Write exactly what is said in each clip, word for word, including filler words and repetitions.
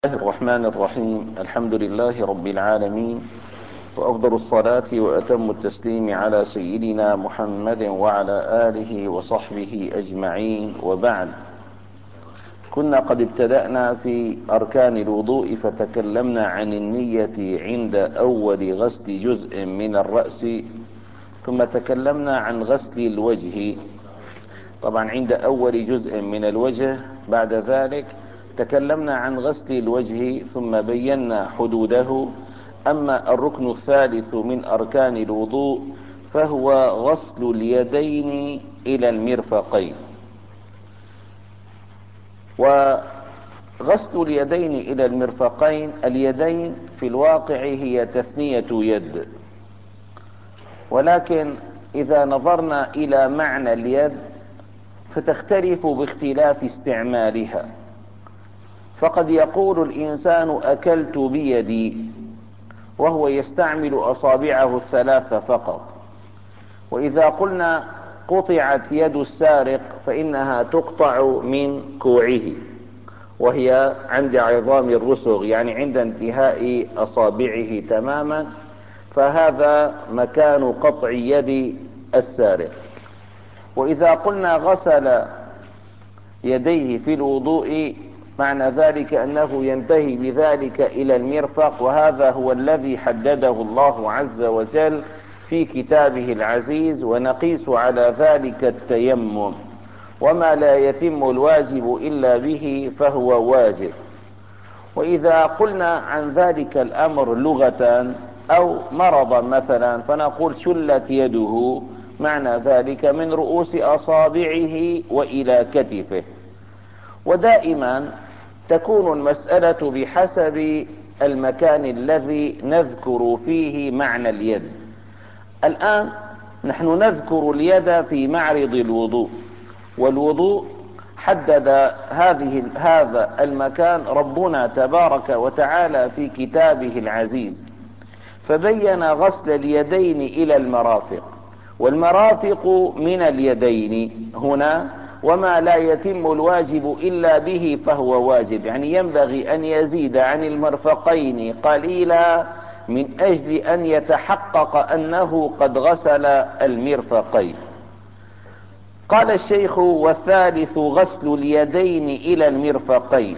الله الرحمن الرحيم. الحمد لله رب العالمين، وأفضل الصلاة وأتم التسليم على سيدنا محمد وعلى آله وصحبه أجمعين، وبعد. كنا قد ابتدأنا في أركان الوضوء فتكلمنا عن النية عند أول غسل جزء من الرأس، ثم تكلمنا عن غسل الوجه طبعا عند أول جزء من الوجه. بعد ذلك تكلمنا عن غسل الوجه ثم بينا حدوده. أما الركن الثالث من أركان الوضوء فهو غسل اليدين إلى المرفقين. وغسل اليدين إلى المرفقين، اليدين في الواقع هي تثنية يد، ولكن إذا نظرنا إلى معنى اليد فتختلف باختلاف استعمالها. فقد يقول الإنسان أكلت بيدي وهو يستعمل أصابعه الثلاثة فقط، وإذا قلنا قطعت يد السارق فإنها تقطع من كوعه، وهي عند عظام الرسغ، يعني عند انتهاء أصابعه تماما، فهذا مكان قطع يد السارق. وإذا قلنا غسل يديه في الوضوء معنى ذلك أنه ينتهي بذلك إلى المرفق، وهذا هو الذي حدده الله عز وجل في كتابه العزيز، ونقيس على ذلك التيمم، وما لا يتم الواجب إلا به فهو واجب. وإذا قلنا عن ذلك الأمر لغة أو مرضا مثلا فنقول شلت يده، معنى ذلك من رؤوس أصابعه وإلى كتفه. ودائما تكون المسألة بحسب المكان الذي نذكر فيه معنى اليد. الآن نحن نذكر اليد في معرض الوضوء، والوضوء حدد هذه هذا المكان ربنا تبارك وتعالى في كتابه العزيز، فبين غسل اليدين إلى المرافق، والمرافق من اليدين هنا، وما لا يتم الواجب إلا به فهو واجب، يعني ينبغي أن يزيد عن المرفقين قليلا من أجل أن يتحقق أنه قد غسل المرفقين. قال الشيخ: والثالث غسل اليدين إلى المرفقين،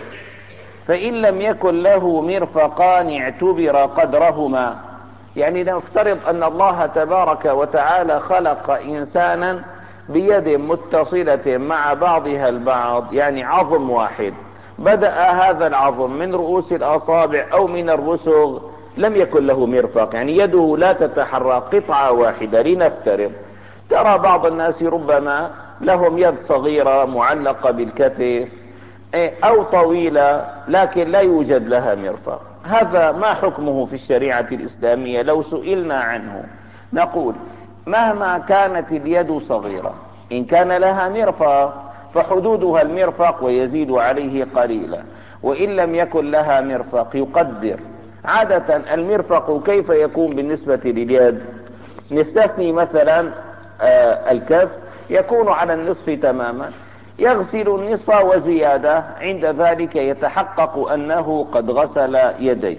فإن لم يكن له مرفقان اعتبر قدرهما. يعني نفترض أن الله تبارك وتعالى خلق إنسانا بيد متصلة مع بعضها البعض، يعني عظم واحد، بدأ هذا العظم من رؤوس الأصابع أو من الرسغ، لم يكن له مرفق، يعني يده لا تتحرك، قطعة واحدة. لنفترض ترى بعض الناس ربما لهم يد صغيرة معلقة بالكتف أو طويلة لكن لا يوجد لها مرفق، هذا ما حكمه في الشريعة الإسلامية؟ لو سئلنا عنه نقول: مهما كانت اليد صغيرة، إن كان لها مرفق فحدودها المرفق ويزيد عليه قليلا، وإن لم يكن لها مرفق يقدر. عادة المرفق كيف يكون بالنسبة لليد؟ نستثني مثلا آه الكف، يكون على النصف تماما، يغسل النصف وزيادة، عند ذلك يتحقق أنه قد غسل يديه.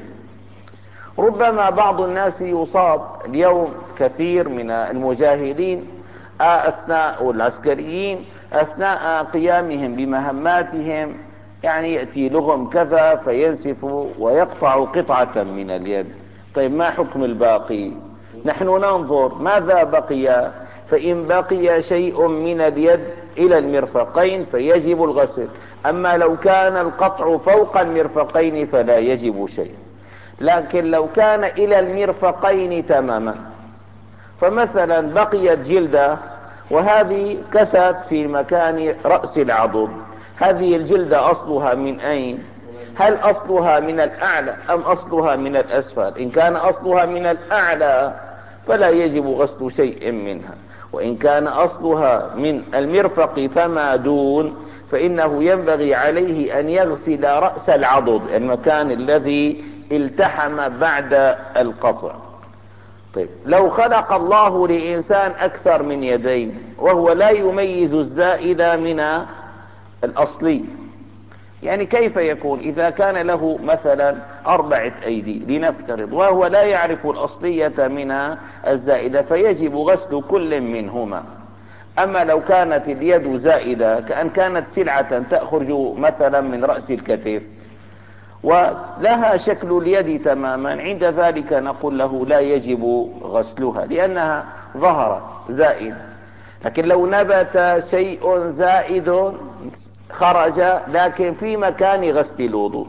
ربما بعض الناس يصاب اليوم، كثير من المجاهدين أثناء العسكريين أثناء قيامهم بمهماتهم، يعني يأتي لهم كذا فينسف ويقطع قطعة من اليد. طيب ما حكم الباقي؟ نحن ننظر ماذا بقي، فإن بقي شيء من اليد إلى المرفقين فيجب الغسل، أما لو كان القطع فوق المرفقين فلا يجب شيء. لكن لو كان إلى المرفقين تماما، فمثلا بقيت جلدة وهذه كست في مكان رأس العضد، هذه الجلدة أصلها من أين؟ هل أصلها من الأعلى أم أصلها من الأسفل؟ إن كان أصلها من الأعلى فلا يجب غسل شيء منها، وإن كان أصلها من المرفق فما دون فإنه ينبغي عليه أن يغسل رأس العضد، المكان الذي التحم بعد القطع. طيب لو خلق الله لإنسان أكثر من يدين وهو لا يميز الزائد من الأصلي، يعني كيف يكون إذا كان له مثلا أربعة أيدي لنفترض، وهو لا يعرف الأصلية من الزائدة، فيجب غسل كل منهما. أما لو كانت اليد زائدة كأن كانت سلعة تأخرج مثلا من رأس الكتف ولها شكل اليد تماما، عند ذلك نقول له لا يجب غسلها لأنها ظهرت زائدة. لكن لو نبت شيء زائد خرج لكن في مكان غسل الوضوء،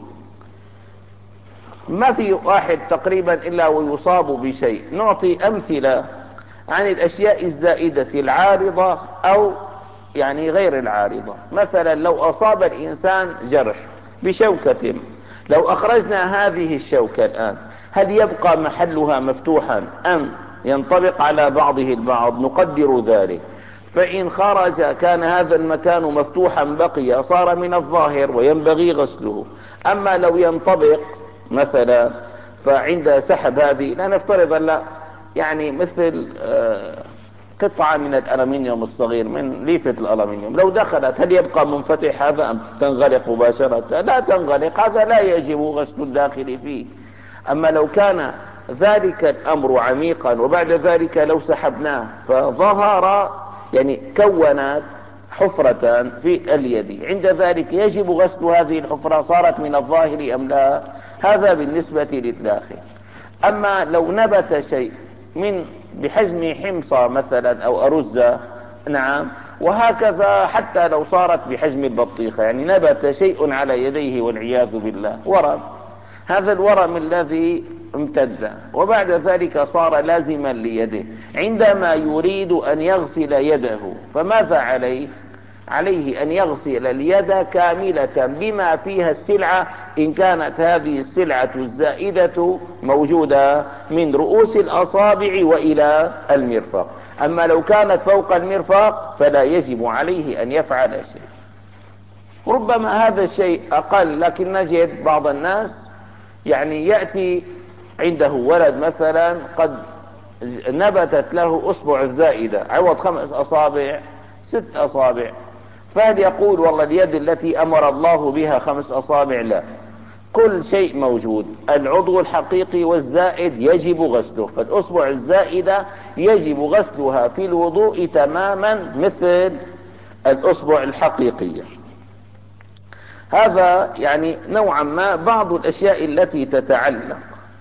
ما في واحد تقريبا إلا ويصاب بشيء. نعطي أمثلة عن الأشياء الزائدة العارضة أو يعني غير العارضة. مثلا لو أصاب الإنسان جرح بشوكة، لو أخرجنا هذه الشوكة الآن هل يبقى محلها مفتوحا أم ينطبق على بعضه البعض؟ نقدر ذلك. فإن خرج كان هذا المكان مفتوحا بقي، صار من الظاهر وينبغي غسله. أما لو ينطبق مثلا فعند سحب هذه، لا نفترض أن لا يعني مثل قطعة من الألمنيوم الصغير من ليفة الألمنيوم لو دخلت هل يبقى منفتح هذا أم تنغلق مباشرة؟ لا تنغلق، هذا لا يجب غسل الداخل فيه. أما لو كان ذلك الأمر عميقا وبعد ذلك لو سحبناه فظهر يعني كونت حفرة في اليد، عند ذلك يجب غسل هذه الحفرة، صارت من الظاهر أم لا؟ هذا بالنسبة للداخل. أما لو نبت شيء من بحجم حمصة مثلا أو أرزة، نعم، وهكذا حتى لو صارت بحجم البطيخة، يعني نبت شيء على يديه والعياذ بالله ورم، هذا الورم الذي امتد وبعد ذلك صار لازما ليده، عندما يريد أن يغسل يده فماذا عليه؟ عليه أن يغسل اليد كاملة بما فيها السلعة إن كانت هذه السلعة الزائدة موجودة من رؤوس الأصابع وإلى المرفق. أما لو كانت فوق المرفق فلا يجب عليه أن يفعل شيء. ربما هذا الشيء أقل، لكن نجد بعض الناس يعني يأتي عنده ولد مثلا قد نبتت له أصبع زائدة عوض خمس أصابع ست أصابع، فهل يقول والله اليد التي أمر الله بها خمس أصابع؟ لا، كل شيء موجود، العضو الحقيقي والزائد يجب غسله، فالأصبع الزائدة يجب غسلها في الوضوء تماما مثل الأصبع الحقيقية. هذا يعني نوعا ما بعض الأشياء التي تتعلق.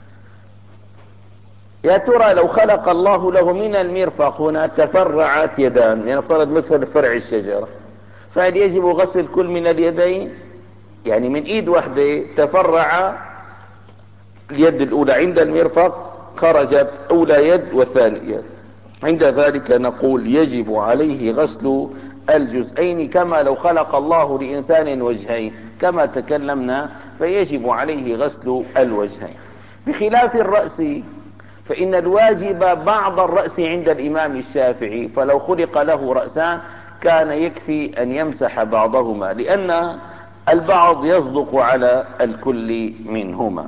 يا ترى لو خلق الله له من المرفق هنا تفرعت يدان، يعني نفترض مثل فرع الشجرة، فهل يجب غسل كل من اليدين؟ يعني من ايد واحدة تفرع اليد الاولى عند المرفق، خرجت اولى يد وثاني يد، عند ذلك نقول يجب عليه غسل الجزئين كما لو خلق الله لإنسان وجهين كما تكلمنا، فيجب عليه غسل الوجهين. بخلاف الرأس فإن الواجب بعض الرأس عند الإمام الشافعي، فلو خلق له رأسان كان يكفي أن يمسح بعضهما لأن البعض يصدق على الكل منهما.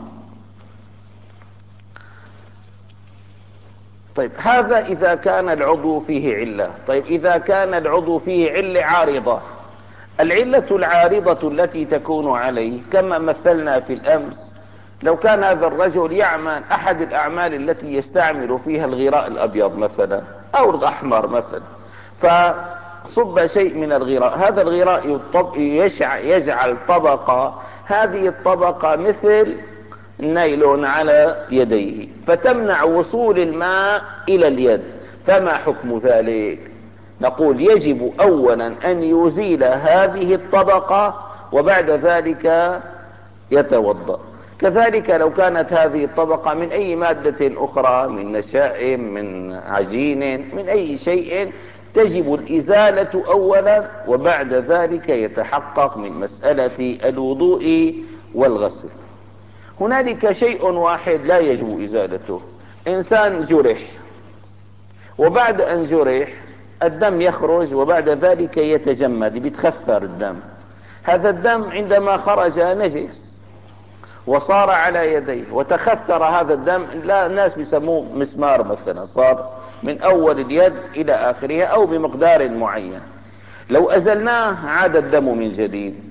طيب هذا إذا كان العضو فيه علة. طيب إذا كان العضو فيه علة عارضة، العلة العارضة التي تكون عليه كما مثلنا في الأمس، لو كان هذا الرجل يعمل أحد الأعمال التي يستعمل فيها الغراء الأبيض مثلا أو الأحمر مثلا، فصب شيء من الغراء، هذا الغراء يجعل طبقة، هذه الطبقة مثل النايلون على يديه فتمنع وصول الماء إلى اليد، فما حكم ذلك؟ نقول يجب أولا أن يزيل هذه الطبقة وبعد ذلك يتوضأ. كذلك لو كانت هذه الطبقة من أي مادة أخرى، من نشائم، من عجين، من أي شيء، تجب الإزالة أولا وبعد ذلك يتحقق من مسألة الوضوء والغسل. هنالك شيء واحد لا يجب إزالته، إنسان جرح وبعد أن جرح الدم يخرج وبعد ذلك يتجمد، بيتخثر الدم، هذا الدم عندما خرج نجس وصار على يديه وتخثر هذا الدم، لا الناس بيسموه مسمار مثلا، صار من أول اليد إلى آخرها أو بمقدار معين، لو أزلناه عاد الدم من جديد،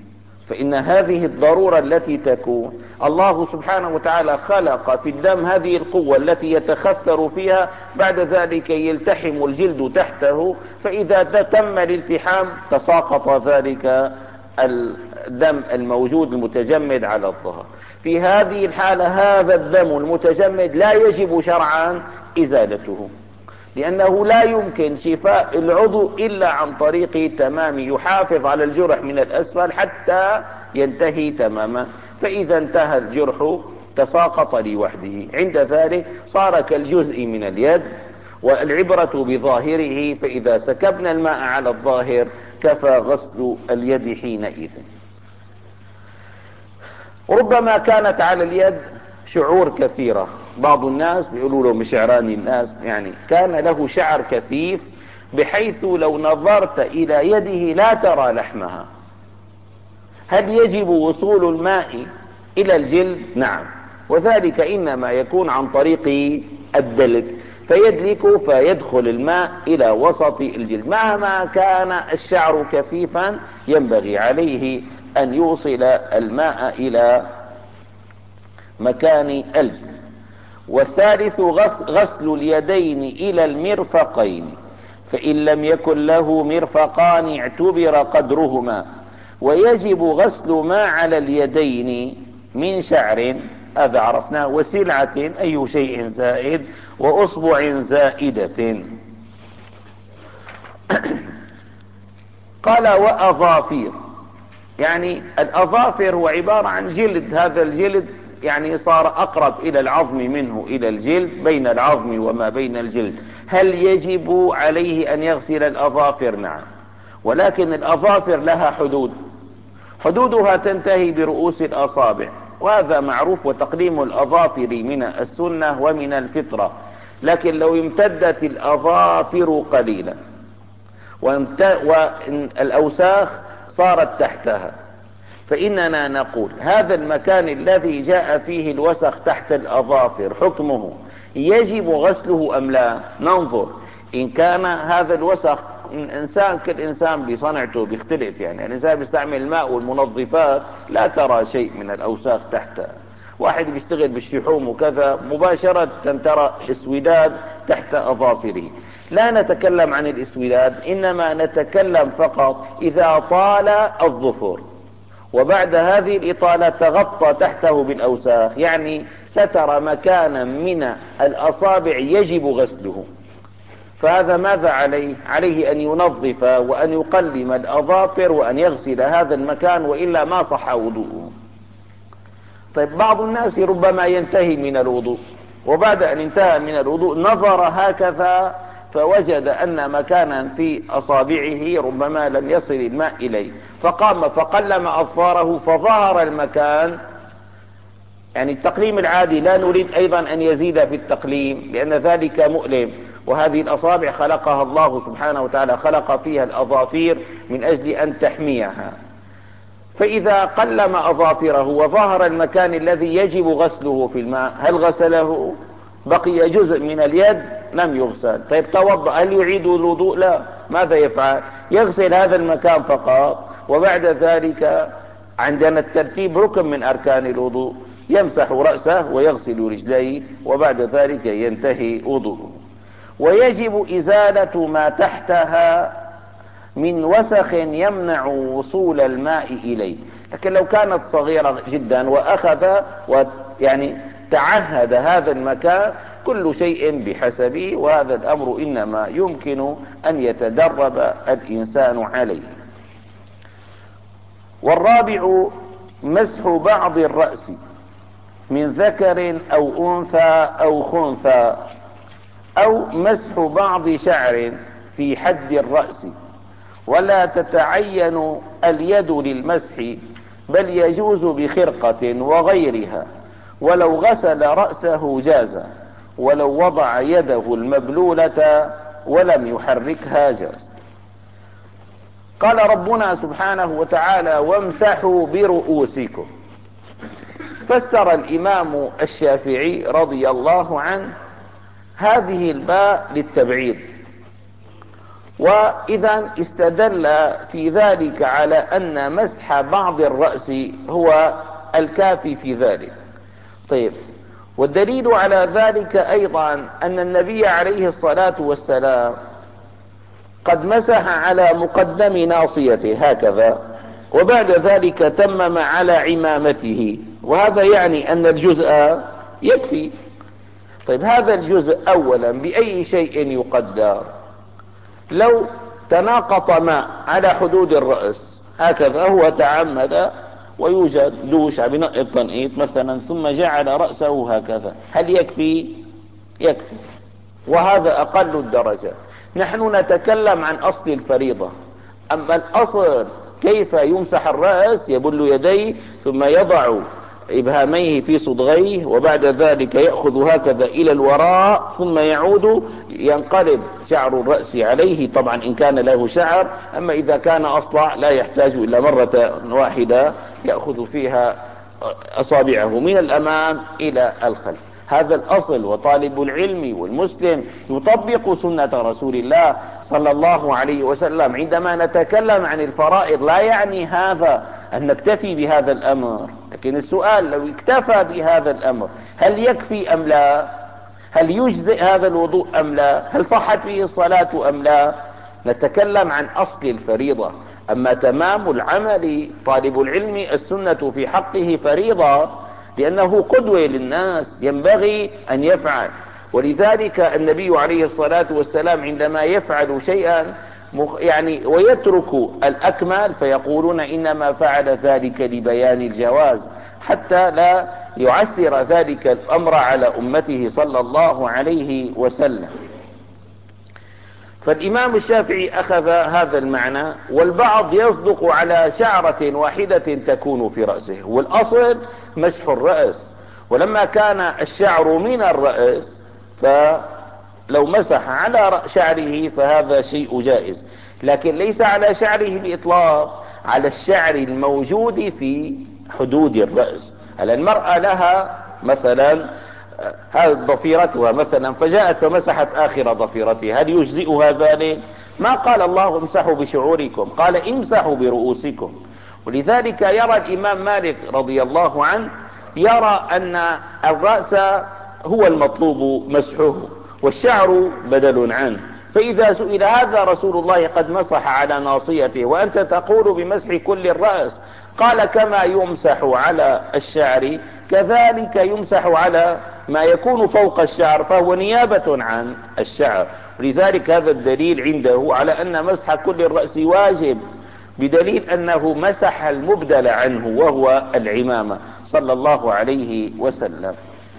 فإن هذه الضرورة التي تكون، الله سبحانه وتعالى خلق في الدم هذه القوة التي يتخثر فيها، بعد ذلك يلتحم الجلد تحته، فإذا تم الالتحام تساقط ذلك الدم الموجود المتجمد على الظهر. في هذه الحالة هذا الدم المتجمد لا يجب شرعا إزالته، لأنه لا يمكن شفاء العضو إلا عن طريق تمام، يحافظ على الجرح من الأسفل حتى ينتهي تماما، فإذا انتهى الجرح تساقط لوحده، عند ذلك صار كالجزء من اليد، والعبرة بظاهره، فإذا سكبنا الماء على الظاهر كفى غسل اليد حينئذ. ربما كانت على اليد شعور كثيرة، بعض الناس بيقولوا له مشعران الناس، يعني كان له شعر كثيف بحيث لو نظرت إلى يده لا ترى لحمها. هل يجب وصول الماء إلى الجلد؟ نعم، وذلك إنما يكون عن طريق الدلك، فيدلك فيدخل الماء إلى وسط الجلد. مهما كان الشعر كثيفا ينبغي عليه أن يوصل الماء إلى مكان الجلد. والثالث غسل اليدين إلى المرفقين، فإن لم يكن له مرفقان اعتبر قدرهما. ويجب غسل ما على اليدين من شعر، هذا عرفناه، وسلعة أي شيء زائد، وأصبع زائدة. قال وأظافير، يعني الأظافر هو عبارة عن جلد، هذا الجلد يعني صار أقرب إلى العظم منه إلى الجلد، بين العظم وما بين الجلد. هل يجب عليه أن يغسل الأظافر؟ نعم، ولكن الأظافر لها حدود، حدودها تنتهي برؤوس الأصابع، وهذا معروف، وتقديم الأظافر من السنة ومن الفطرة. لكن لو امتدت الأظافر قليلا والأوساخ صارت تحتها، فإننا نقول هذا المكان الذي جاء فيه الوسخ تحت الأظافر حكمه يجب غسله أم لا؟ ننظر. إن كان هذا الوسخ، إنسان كالإنسان بصنعته بيختلف، يعني الإنسان بيستعمل الماء والمنظفات لا ترى شيء من الأوساخ تحتها، واحد بيشتغل بالشحوم وكذا مباشرة ترى اسوداد تحت أظافره. لا نتكلم عن الاسوداد، إنما نتكلم فقط إذا طال الظفر وبعد هذه الإطالة تغطى تحته بالأوساخ، يعني ستر مكانا من الأصابع يجب غسله، فهذا ماذا عليه؟ عليه أن ينظف وأن يقلم الأظافر وأن يغسل هذا المكان، وإلا ما صح وضوءه. طيب بعض الناس ربما ينتهي من الوضوء، وبعد أن انتهى من الوضوء نظر هكذا فوجد أن مكانا في أصابعه ربما لم يصل الماء إليه، فقام فقلم أظفاره فظهر المكان. يعني التقليم العادي لا نريد أيضا أن يزيد في التقليم، لأن ذلك مؤلم، وهذه الأصابع خلقها الله سبحانه وتعالى، خلق فيها الأظافير من أجل أن تحميها. فإذا قلم أظافره وظهر المكان الذي يجب غسله في الماء، هل غسله؟ بقي جزء من اليد لم يغسل. طيب توضأ، هل يعيد الوضوء؟ لا. ماذا يفعل؟ يغسل هذا المكان فقط، وبعد ذلك عندنا الترتيب ركن من أركان الوضوء، يمسح رأسه ويغسل رجليه، وبعد ذلك ينتهي وضوءه. ويجب إزالة ما تحتها من وسخ يمنع وصول الماء إليه. لكن لو كانت صغيرة جدا وأخذ ويعني تعهد هذا المكان، كل شيء بحسبه، وهذا الأمر إنما يمكن أن يتدرب الإنسان عليه. والرابع مسح بعض الرأس من ذكر أو أنثى أو خنثى، أو مسح بعض شعر في حد الرأس، ولا تتعين اليد للمسح، بل يجوز بخرقة وغيرها، ولو غسل رأسه جاز، ولو وضع يده المبلولة ولم يحركها جاز. قال ربنا سبحانه وتعالى وامسحوا برؤوسكم، فسر الإمام الشافعي رضي الله عنه هذه الباء للتبعيض، وإذا استدل في ذلك على أن مسح بعض الرأس هو الكافي في ذلك. طيب، والدليل على ذلك أيضا أن النبي عليه الصلاة والسلام قد مسح على مقدم ناصيته هكذا، وبعد ذلك تمم على عمامته، وهذا يعني أن الجزء يكفي. طيب، هذا الجزء أولا بأي شيء يقدر؟ لو تناقط ماء على حدود الرأس هكذا، هو تعمد ويوجد دوش بنقط التنقيط مثلا ثم جعل رأسه هكذا، هل يكفي؟ يكفي، وهذا أقل الدرجات. نحن نتكلم عن أصل الفريضة، أما الأصل كيف يمسح الرأس، يبل يديه ثم يضع إبهاميه في صدغيه، وبعد ذلك يأخذ هكذا إلى الوراء ثم يعود ينقلب شعر الرأس عليه، طبعا إن كان له شعر. أما إذا كان أصلع لا يحتاج إلا مرة واحدة يأخذ فيها أصابعه من الأمام إلى الخلف. هذا الأصل، وطالب العلم والمسلم يطبق سنة رسول الله صلى الله عليه وسلم. عندما نتكلم عن الفرائض لا يعني هذا أن نكتفي بهذا الأمر، لكن السؤال لو اكتفى بهذا الأمر هل يكفي أم لا؟ هل يجزئ هذا الوضوء أم لا؟ هل صحت فيه الصلاة أم لا؟ نتكلم عن أصل الفريضة. أما تمام العمل، طالب العلم السنة في حقه فريضة، لأنه قدوة للناس ينبغي أن يفعل. ولذلك النبي عليه الصلاة والسلام عندما يفعل شيئا يعني ويترك الأكمل فيقولون إنما فعل ذلك لبيان الجواز، حتى لا يعسر ذلك الأمر على أمته صلى الله عليه وسلم. فالإمام الشافعي أخذ هذا المعنى، والبعض يصدق على شعرة واحدة تكون في رأسه، والأصل مسح الرأس. ولما كان الشعر من الرأس فلو مسح على شعره فهذا شيء جائز، لكن ليس على شعره بإطلاق، على الشعر الموجود في حدود الرأس. هل المرأة لها مثلا هذه ضفيرتها مثلا فجاءت فمسحت آخر ضفيرتها، هل يجزئها ذلك؟ ما قال الله امسحوا بشعوركم، قال امسحوا برؤوسكم. ولذلك يرى الإمام مالك رضي الله عنه يرى أن الرأس هو المطلوب مسحه والشعر بدل عنه. فإذا سئل هذا رسول الله قد مسح على ناصيته وأنت تقول بمسح كل الرأس، قال كما يمسح على الشعر كذلك يمسح على ما يكون فوق الشعر، فهو نيابة عن الشعر. ولذلك هذا الدليل عنده على أن مسح كل الرأس واجب، بدليل أنه مسح المبدل عنه وهو العمامة صلى الله عليه وسلم.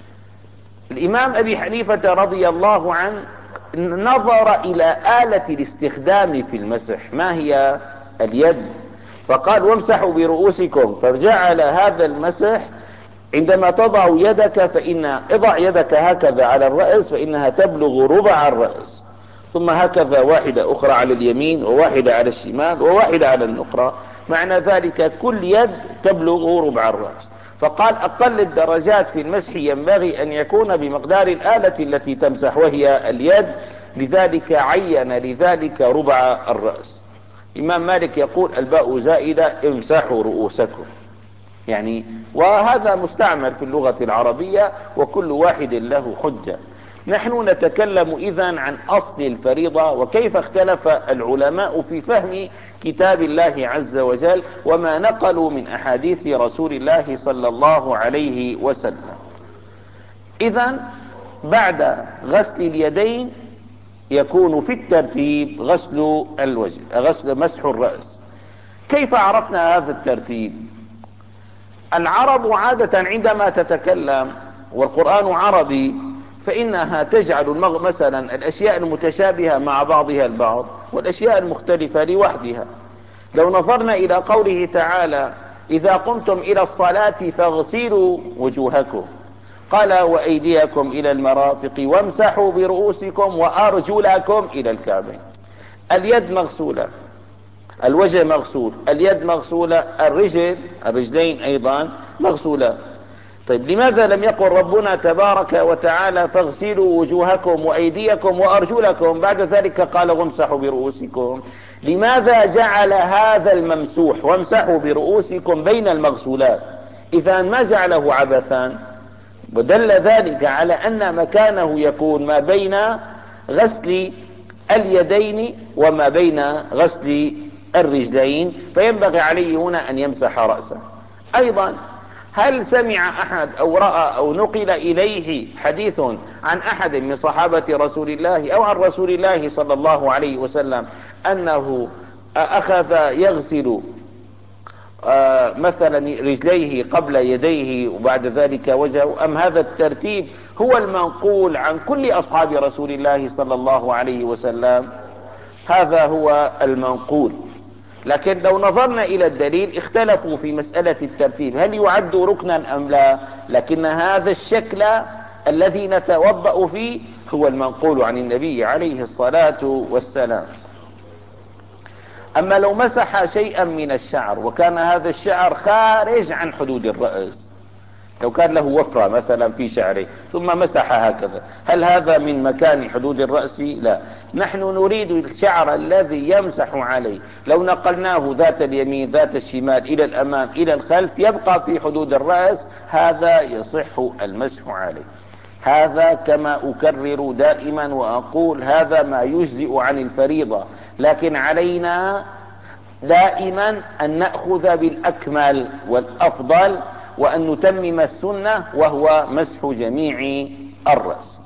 الإمام أبي حنيفة رضي الله عنه نظر إلى آلة الاستخدام في المسح، ما هي؟ اليد، فقال وامسحوا برؤوسكم، فجعل هذا المسح عندما تضع يدك فإن اضع يدك هكذا على الرأس فإنها تبلغ ربع الرأس، ثم هكذا واحدة أخرى على اليمين وواحدة على الشمال وواحدة على النقرة، معنى ذلك كل يد تبلغ ربع الرأس. فقال أقل الدرجات في المسح ينبغي أن يكون بمقدار الآلة التي تمسح وهي اليد، لذلك عين لذلك ربع الرأس. إمام مالك يقول الباء زائدة امسحوا رؤوسكم، يعني وهذا مستعمل في اللغة العربية وكل واحد له حجة. نحن نتكلم إذن عن أصل الفريضة وكيف اختلف العلماء في فهم كتاب الله عز وجل وما نقلوا من أحاديث رسول الله صلى الله عليه وسلم. إذن بعد غسل اليدين يكون في الترتيب غسل الوجه، غسل مسح الرأس. كيف عرفنا هذا الترتيب؟ العرب عادة عندما تتكلم والقرآن عربي فإنها تجعل مثلا الأشياء المتشابهة مع بعضها البعض والأشياء المختلفة لوحدها. لو نظرنا إلى قوله تعالى إذا قمتم إلى الصلاة فاغسلوا وجوهكم، قال وأيديكم إلى المرافق وامسحوا برؤوسكم وأرجلكم إلى الكعبين. اليد مغسولة، الوجه مغسول، اليد مغسولة، الرجل الرجلين أيضا مغسولة. طيب لماذا لم يقل ربنا تبارك وتعالى فاغسلوا وجوهكم وأيديكم وأرجلكم، بعد ذلك قال وامسحوا برؤوسكم؟ لماذا جعل هذا الممسوح وامسحوا برؤوسكم بين المغسولات؟ إذا ما جعله عبثا، ودل ذلك على أن مكانه يكون ما بين غسل اليدين وما بين غسل الرجلين، فينبغي عليه هنا أن يمسح رأسه. أيضا هل سمع أحد أو رأى أو نقل إليه حديث عن أحد من صحابة رسول الله أو عن رسول الله صلى الله عليه وسلم أنه أخذ يغسل آه مثلا رجليه قبل يديه وبعد ذلك وجهه؟ أم هذا الترتيب هو المنقول عن كل أصحاب رسول الله صلى الله عليه وسلم؟ هذا هو المنقول. لكن لو نظرنا إلى الدليل اختلفوا في مسألة الترتيب، هل يعد ركنا أم لا؟ لكن هذا الشكل الذي نتوضأ فيه هو المنقول عن النبي عليه الصلاة والسلام. أما لو مسح شيئا من الشعر وكان هذا الشعر خارج عن حدود الرأس، لو كان له وفرة مثلا في شعره ثم مسح هكذا، هل هذا من مكان حدود الرأس؟ لا، نحن نريد الشعر الذي يمسح عليه لو نقلناه ذات اليمين ذات الشمال إلى الأمام إلى الخلف يبقى في حدود الرأس، هذا يصح المسح عليه. هذا كما أكرر دائما وأقول هذا ما يجزئ عن الفريضة، لكن علينا دائما أن نأخذ بالأكمل والأفضل وأن نتمم السنة وهو مسح جميع الرأس.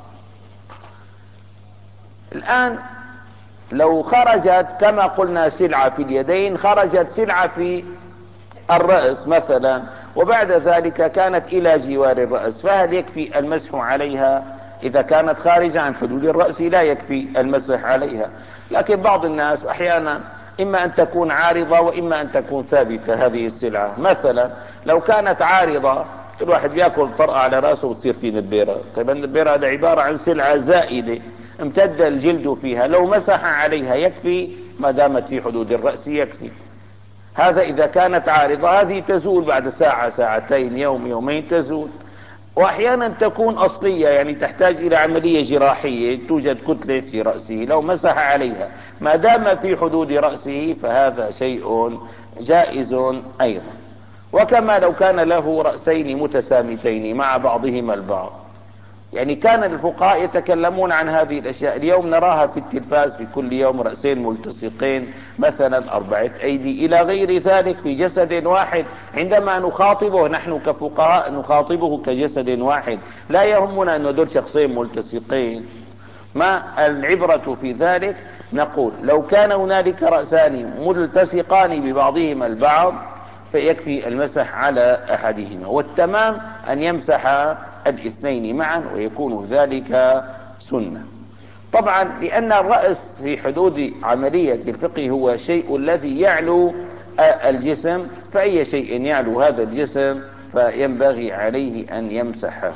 الآن لو خرجت كما قلنا سلعة في اليدين، خرجت سلعة في الرأس مثلا وبعد ذلك كانت إلى جوار الرأس، فهل يكفي المسح عليها؟ إذا كانت خارجة عن حدود الرأس لا يكفي المسح عليها. لكن بعض الناس أحيانا إما أن تكون عارضة وإما أن تكون ثابتة هذه السلعة. مثلا لو كانت عارضة الواحد بياكل طرقة على رأسه وتصير في نبيرة، طيب النبيرة هذا عبارة عن سلعة زائدة امتد الجلد فيها، لو مسح عليها يكفي ما دامت في حدود الرأس يكفي. هذا إذا كانت عارضة، هذه تزول بعد ساعة ساعتين يوم يومين تزول. وأحيانا تكون أصلية يعني تحتاج إلى عملية جراحية، توجد كتلة في رأسه، لو مسح عليها ما دام في حدود رأسه فهذا شيء جائز أيضا. وكما لو كان له رأسين متسامتين مع بعضهما البعض، يعني كان الفقهاء يتكلمون عن هذه الأشياء، اليوم نراها في التلفاز في كل يوم رأسين ملتصقين مثلا أربعة أيدي إلى غير ذلك في جسد واحد. عندما نخاطبه نحن كفقهاء نخاطبه كجسد واحد، لا يهمنا أن دول شخصين ملتصقين. ما العبرة في ذلك؟ نقول لو كان هنالك رأسان ملتصقان ببعضهما البعض فيكفي المسح على أحدهما، والتمام أن يمسح الاثنين معا ويكون ذلك سنة. طبعا لأن الرأس في حدود عملية الفقه هو شيء الذي يعلو الجسم، فأي شيء يعلو هذا الجسم فينبغي عليه أن يمسحه.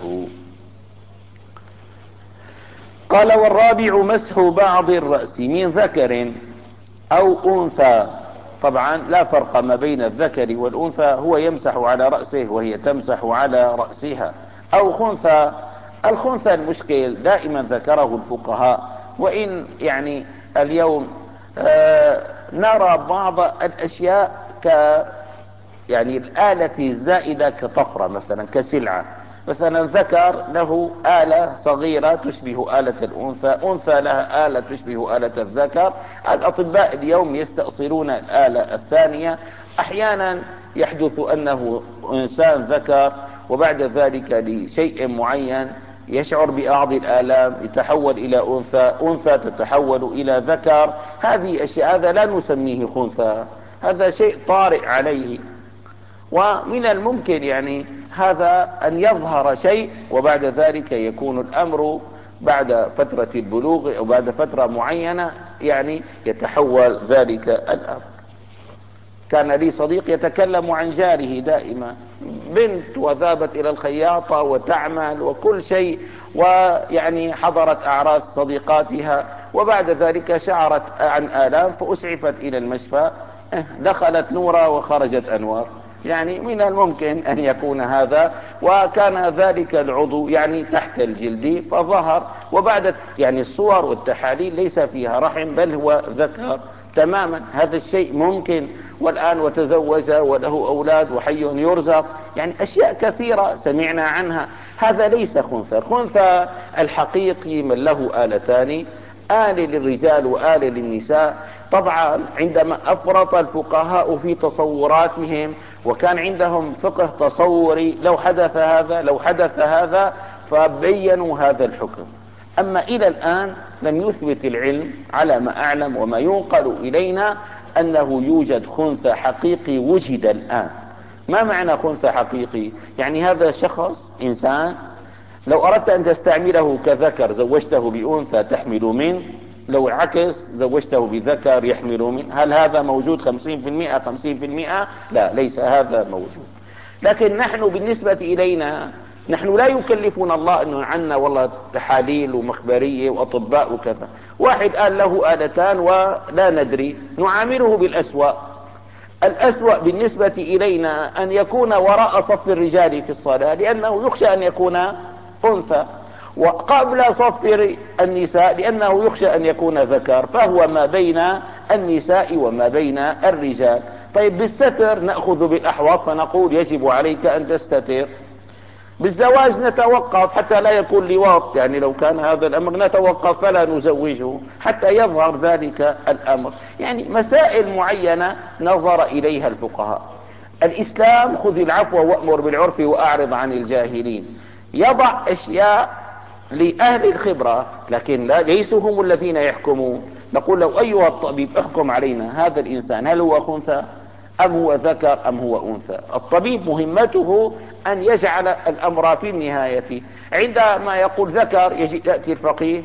قال والرابع مسح بعض الرأس من ذكر أو أنثى. طبعا لا فرق ما بين الذكر والأنثى، هو يمسح على رأسه وهي تمسح على رأسها. أو خنثى، الخنثى المشكل دائما ذكره الفقهاء، وإن يعني اليوم آه نرى بعض الأشياء ك يعني الآلة الزائدة كطفرة مثلا كسلعة، مثلا ذكر له آلة صغيرة تشبه آلة الأنثى، أنثى لها آلة تشبه آلة الذكر. الأطباء اليوم يستأصلون الآلة الثانية. أحيانا يحدث أنه إنسان ذكر وبعد ذلك لشيء معين يشعر بأعض الآلام يتحول إلى أنثى، أنثى تتحول إلى ذكر. هذه أشياء هذا لا نسميه خنثى، هذا شيء طارئ عليه. ومن الممكن يعني هذا أن يظهر شيء وبعد ذلك يكون الأمر بعد فترة البلوغ أو بعد فترة معينة يعني يتحول ذلك الأمر. كان لي صديق يتكلم عن جاره دائما، بنت وذهبت إلى الخياطة وتعمل وكل شيء، ويعني حضرت أعراس صديقاتها وبعد ذلك شعرت عن آلام فأسعفت إلى المشفى، دخلت نورا وخرجت أنوار. يعني من الممكن أن يكون هذا، وكان ذلك العضو يعني تحت الجلد فظهر، وبعد يعني الصور والتحاليل ليس فيها رحم بل هو ذكر تماما. هذا الشيء ممكن، والآن وتزوج وله أولاد وحي يرزق، يعني أشياء كثيرة سمعنا عنها. هذا ليس خنثى. الخنثى الحقيقي من له آلتان، آل للرجال وآل للنساء. طبعا عندما أفرط الفقهاء في تصوراتهم وكان عندهم فقه تصوري، لو حدث هذا لو حدث هذا فبينوا هذا الحكم. أما إلى الآن لم يثبت العلم على ما أعلم وما ينقل إلينا أنه يوجد خنثى حقيقي وجد الآن. ما معنى خنثى حقيقي؟ يعني هذا شخص إنسان لو أردت أن تستعمله كذكر زوجته بأنثى تحمل منه، لو عكس زوجته بذكر يحمل منه. هل هذا موجود خمسين في المئة خمسين في المئة؟ لا، ليس هذا موجود. لكن نحن بالنسبة إلينا نحن لا يكلفنا الله أنه عنا والله تحاليل ومخبرية وأطباء وكذا. واحد قال له آلتان ولا ندري، نعامله بالأسوأ. الأسوأ بالنسبة إلينا أن يكون وراء صف الرجال في الصلاة، لأنه يخشى أن يكون أنثى، وقبل صف النساء لأنه يخشى أن يكون ذكر، فهو ما بين النساء وما بين الرجال. طيب بالستر نأخذ بالأحوط فنقول يجب عليك أن تستتر. بالزواج نتوقف حتى لا يكون لواط، يعني لو كان هذا الأمر نتوقف فلا نزوجه حتى يظهر ذلك الأمر. يعني مسائل معينة نظر إليها الفقهاء. الإسلام خذ العفو وأمر بالعرف وأعرض عن الجاهلين، يضع أشياء لأهل الخبرة، لكن لا ليسوا هم الذين يحكمون. نقول له أيها الطبيب احكم علينا، هذا الإنسان هل هو خنثى أم هو ذكر أم هو أنثى؟ الطبيب مهمته أن يجعل الأمر في النهاية. عندما يقول ذكر يأتي الفقيه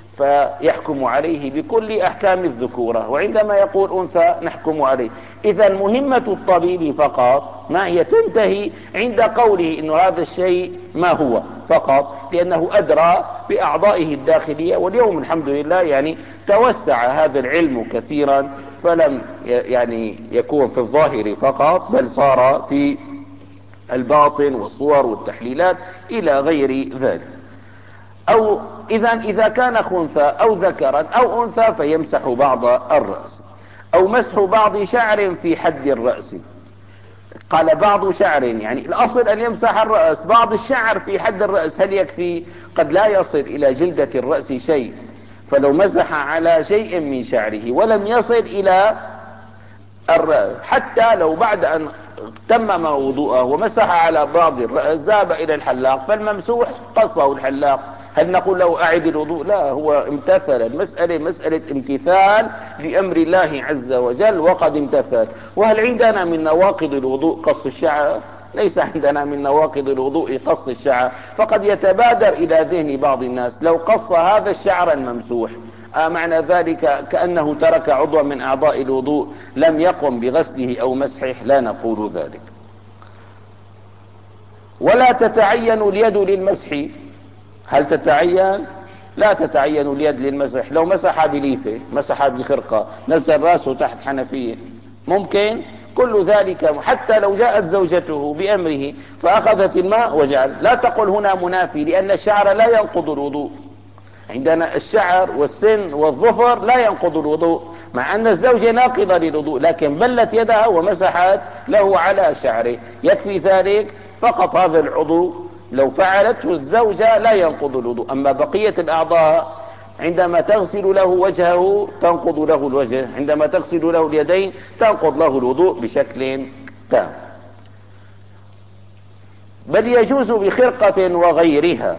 فيحكم عليه بكل أحكام الذكورة، وعندما يقول أنثى نحكم عليه. إذا مهمة الطبيب فقط ما هي؟ تنتهي عند قوله إنه هذا الشيء ما هو فقط، لأنه أدرى بأعضائه الداخلية. واليوم الحمد لله يعني توسع هذا العلم كثيرا، فلم يعني يكون في الظاهر فقط بل صار في الباطن والصور والتحليلات إلى غير ذلك. أو إذا إذا كان خنثى أو ذكرا أو أنثى فيمسح بعض الرأس، أو مسح بعض شعر في حد الرأس. قال بعض شعر، يعني الأصل أن يمسح الرأس. بعض الشعر في حد الرأس هل يكفي؟ قد لا يصل إلى جلدة الرأس شيء، فلو مسح على شيء من شعره ولم يصل إلى الرأس، حتى لو بعد أن تمم وضوءه ومسح على بعض الرأس ذهب إلى الحلاق، فالممسوح قصه الحلاق، هل نقول له أعد الوضوء؟ لا، هو امتثل. المسألة مسألة امتثال لأمر الله عز وجل وقد امتثل. وهل عندنا من نواقض الوضوء قص الشعر؟ ليس عندنا من نواقض الوضوء قص الشعر. فقد يتبادر إلى ذهن بعض الناس لو قص هذا الشعر الممسوح آه معنى ذلك كأنه ترك عضوا من أعضاء الوضوء لم يقم بغسله أو مسحه. لا نقول ذلك. ولا تتعين اليد للمسح. هل تتعين؟ لا تتعين اليد للمسح. لو مسح بليفة، مسح بخرقة، نزل راسه تحت حنفية، ممكن كل ذلك. حتى لو جاءت زوجته بأمره فأخذت الماء وجعل، لا تقل هنا منافي، لأن الشعر لا ينقض الوضوء. عندنا الشعر والسن والظفر لا ينقض الوضوء، مع أن الزوجة ناقضة للوضوء، لكن بلت يدها ومسحت له على شعره، يكفي ذلك فقط. هذا العضو لو فعلته الزوجة لا ينقض الوضوء. أما بقية الأعضاء عندما تغسل له وجهه تنقض له الوجه، عندما تغسل له اليدين تنقض له الوضوء بشكل تام. بل يجوز بخرقة وغيرها.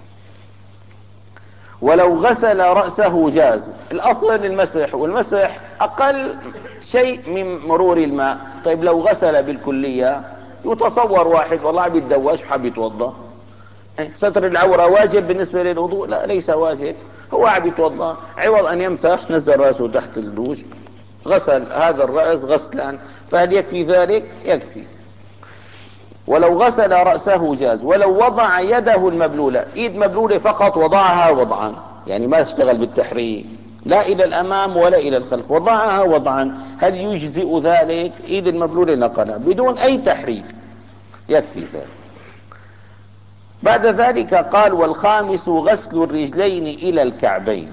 ولو غسل رأسه جاز. الأصل المسح، والمسح أقل شيء من مرور الماء. طيب لو غسل بالكلية، يتصور واحد والله بيتدوش وحاب يتوضا، ستر العورة واجب بالنسبة للوضوء؟ لا، ليس واجب. هو عم يتوضا، عوض أن يمسح نزل رأسه تحت الدوش، غسل هذا الرأس غسلان، فهل يكفي ذلك؟ يكفي. ولو غسل رأسه جاز. ولو وضع يده المبلولة، ايد مبلولة فقط وضعها وضعا، يعني ما اشتغل بالتحريك، لا إلى الأمام ولا إلى الخلف، وضعها وضعا. هل يجزئ ذلك؟ إيد المبلولة نقلها بدون أي تحريك، يكفي ذلك. بعد ذلك قال: والخامس غسل الرجلين إلى الكعبين.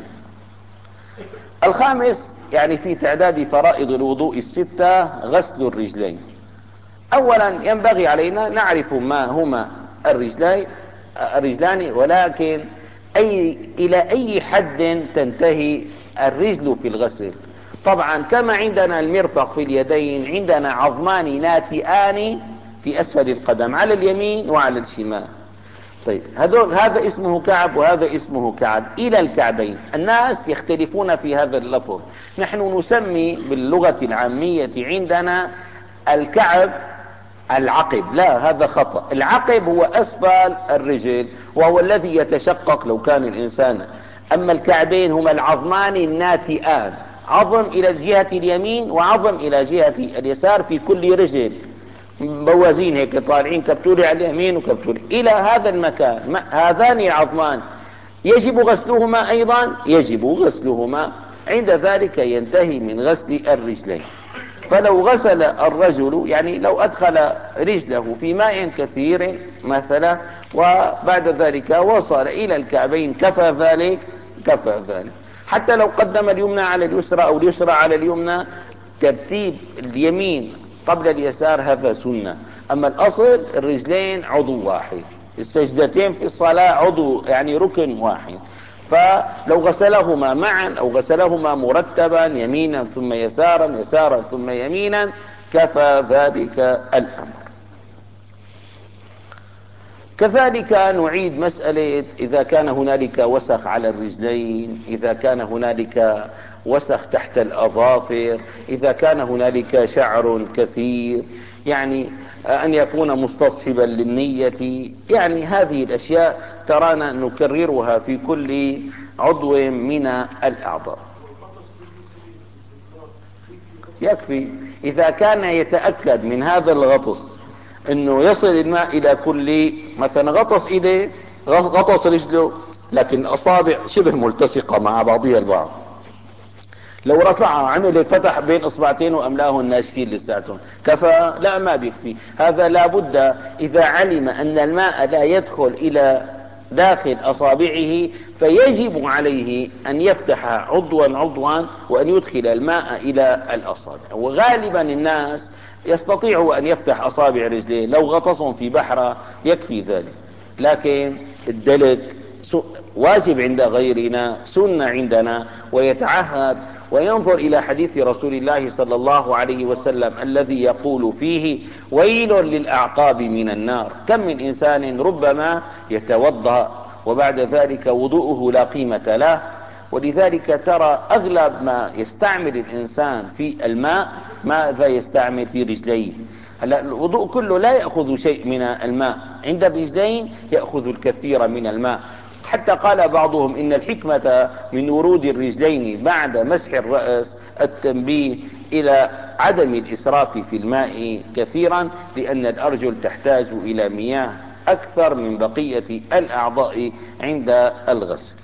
الخامس يعني في تعداد فرائض الوضوء الستة غسل الرجلين. أولا ينبغي علينا نعرف ما هما الرجلين الرجلان، ولكن أي إلى أي حد تنتهي الرجل في الغسل. طبعا كما عندنا المرفق في اليدين، عندنا عظمان ناتئان في أسفل القدم على اليمين وعلى الشمال. طيب هذول هذا اسمه كعب وهذا اسمه كعب إلى الكعبين. الناس يختلفون في هذا اللفظ. نحن نسمي باللغة العامية عندنا الكعب العقب، لا هذا خطأ. العقب هو أسفل الرجل وهو الذي يتشقق لو كان الإنسان. أما الكعبين هما العظمان الناتئان، عظم إلى جهة اليمين وعظم إلى جهة اليسار في كل رجل، بوازين هيك طالعين، كبتولي على اليمين وكبتولي إلى هذا المكان. هذان العظمان يجب غسلهما أيضا، يجب غسلهما. عند ذلك ينتهي من غسل الرجلين. فلو غسل الرجل، يعني لو أدخل رجله في ماء كثير مثلا وبعد ذلك وصل إلى الكعبين، كفى ذلك؟ كفى ذلك. حتى لو قدم اليمنى على اليسرى أو اليسرى على اليمنى، ترتيب اليمين قبل اليسار هذا سنة. أما الأصل الرجلين عضو واحد، السجدتين في الصلاة عضو يعني ركن واحد. فلو غسلهما معا أو غسلهما مرتبا يمينا ثم يسارا يسارا ثم يمينا كفى ذلك الأمر. كذلك نعيد مسألة إذا كان هنالك وسخ على الرجلين، إذا كان هنالك وسخ تحت الأظافر، إذا كان هنالك شعر كثير، يعني أن يكون مستصحبا للنية. يعني هذه الأشياء ترانا نكررها في كل عضو من الأعضاء. يكفي إذا كان يتأكد من هذا الغطس أنه يصل الماء إلى كل، مثلا غطس إيده غطس رجله لكن الأصابع شبه ملتصقة مع بعضها البعض، لو رفعها عمل فتح بين اصبعتين واملاه الناشفين لساتهم، كفى؟ لا، ما بيكفي. هذا لابد اذا علم ان الماء لا يدخل الى داخل اصابعه فيجب عليه ان يفتح عضوا عضوا وان يدخل الماء الى الاصابع. وغالبا الناس يستطيع ان يفتح اصابع رجليه، لو غطسهم في بحر يكفي ذلك. لكن الدلك واجب عند غيرنا، سنة عندنا، ويتعهد وينظر إلى حديث رسول الله صلى الله عليه وسلم الذي يقول فيه: ويل للأعقاب من النار. كم من إنسان ربما يتوضأ وبعد ذلك وضوءه لا قيمة له. ولذلك ترى أغلب ما يستعمل الإنسان في الماء ماذا يستعمل في رجليه. هلا الوضوء كله لا يأخذ شيء من الماء، عند الرجلين يأخذ الكثير من الماء. حتى قال بعضهم إن الحكمة من ورود الرجلين بعد مسح الرأس التنبيه إلى عدم الإسراف في الماء كثيرا، لأن الأرجل تحتاج إلى مياه أكثر من بقية الأعضاء عند الغسل.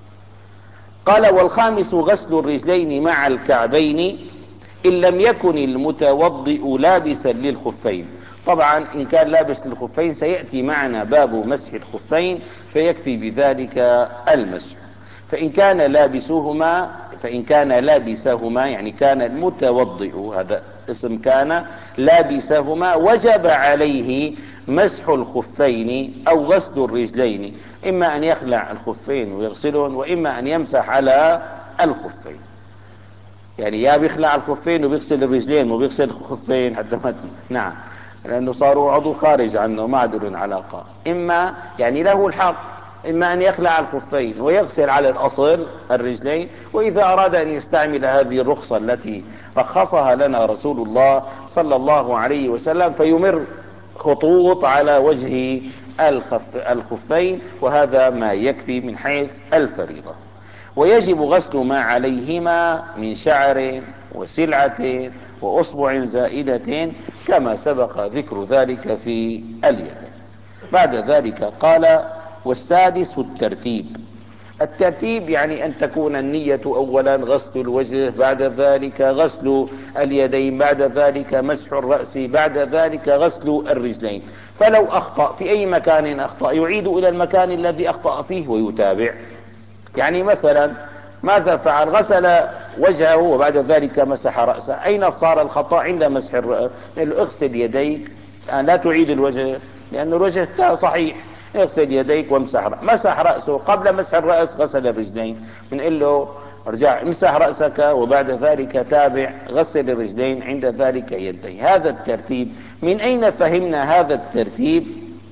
قال: والخامس غسل الرجلين مع الكعبين إن لم يكن المتوضئ لابسا للخفين. طبعا إن كان لابس للخفين سيأتي معنا باب مسح الخفين فيكفي بذلك المسح. فإن كان لابسهما فإن كان لابسهما يعني كان المتوضئ، هذا اسم كان، لابسهما وجب عليه مسح الخفين أو غسل الرجلين، إما أن يخلع الخفين ويغسلهم وإما أن يمسح على الخفين. يعني يا بيخلع الخفين وبيغسل الرجلين وبيغسل الخفين حتى ما نعم، لأنه صاروا عضو خارج عنه ما عاد لهم علاقة. إما يعني له الحق إما أن يخلع الخفين ويغسل على الأصل الرجلين، وإذا أراد أن يستعمل هذه الرخصة التي رخصها لنا رسول الله صلى الله عليه وسلم فيمر خطوط على وجه الخف الخفين، وهذا ما يكفي من حيث الفريضة. ويجب غسل ما عليهما من شعر وسلعة وأصبع زائدة كما سبق ذكر ذلك في اليد. بعد ذلك قال: والسادس الترتيب. الترتيب يعني أن تكون النية أولا غسل الوجه، بعد ذلك غسل اليدين، بعد ذلك مسح الرأس، بعد ذلك غسل الرجلين. فلو أخطأ في أي مكان أخطأ يعيد إلى المكان الذي أخطأ فيه ويتابع. يعني مثلا ماذا فعل؟ غسل وجهه وبعد ذلك مسح رأسه. أين صار الخطأ؟ عند مسح الرأس. اغسل يديك، لا تعيد الوجه لأن الوجه صحيح، اغسل يديك وامسح رأسه. مسح رأسه، قبل مسح الرأس غسل الرجلين، بنقول له ارجع امسح رأسك وبعد ذلك تابع غسل الرجلين، عند ذلك ينتهي. هذا الترتيب. من أين فهمنا هذا الترتيب؟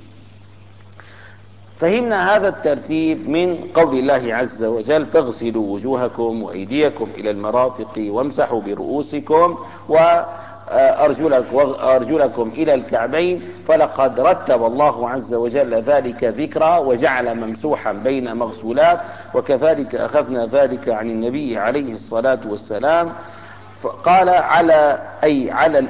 فهمنا هذا الترتيب من قول الله عز وجل: فاغسلوا وجوهكم وأيديكم إلى المرافق وامسحوا برؤوسكم وأرجلكم إلى الكعبين. فلقد رتب الله عز وجل ذلك ذكرى وجعل ممسوحا بين مغسولات، وكذلك أخذنا ذلك عن النبي عليه الصلاة والسلام. فقال على أي على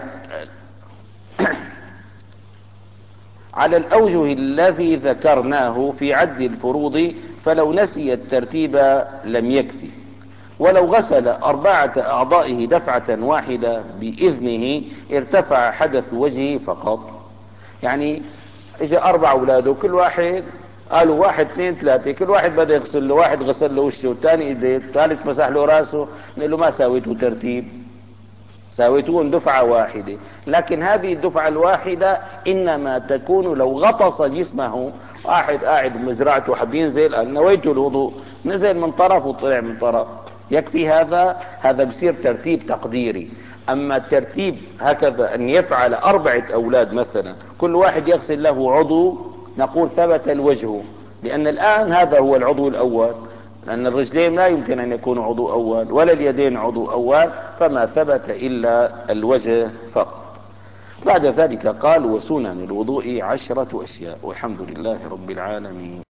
على الأوجه الذي ذكرناه في عد الفروض، فلو نسي الترتيب لم يكفي. ولو غسل أربعة أعضائه دفعة واحدة بإذنه ارتفع حدث وجهه فقط. يعني اجى أربع أولاده، كل واحد قالوا واحد اثنين ثلاثة، كل واحد بدأ يغسل له، واحد غسل له وشه والثاني ايديه، الثالث مسح له راسه، نقول له ما ساويته ترتيب، ساويتون دفعة واحدة. لكن هذه الدفعة الواحدة إنما تكون لو غطس جسمه. واحد قاعد بمزرعته حب ينزل، قال نويت الوضوء، نزل من طرف وطلع من طرف، يكفي هذا. هذا بصير ترتيب تقديري. أما الترتيب هكذا أن يفعل أربعة أولاد مثلا كل واحد يغسل له عضو، نقول ثبت الوجه، لأن الآن هذا هو العضو الأول، لأن الرجلين لا يمكن أن يكونوا عضو أول ولا اليدين عضو أول، فما ثبت إلا الوجه فقط. بعد ذلك قال: وسنن الوضوء عشرة أشياء، والحمد لله رب العالمين.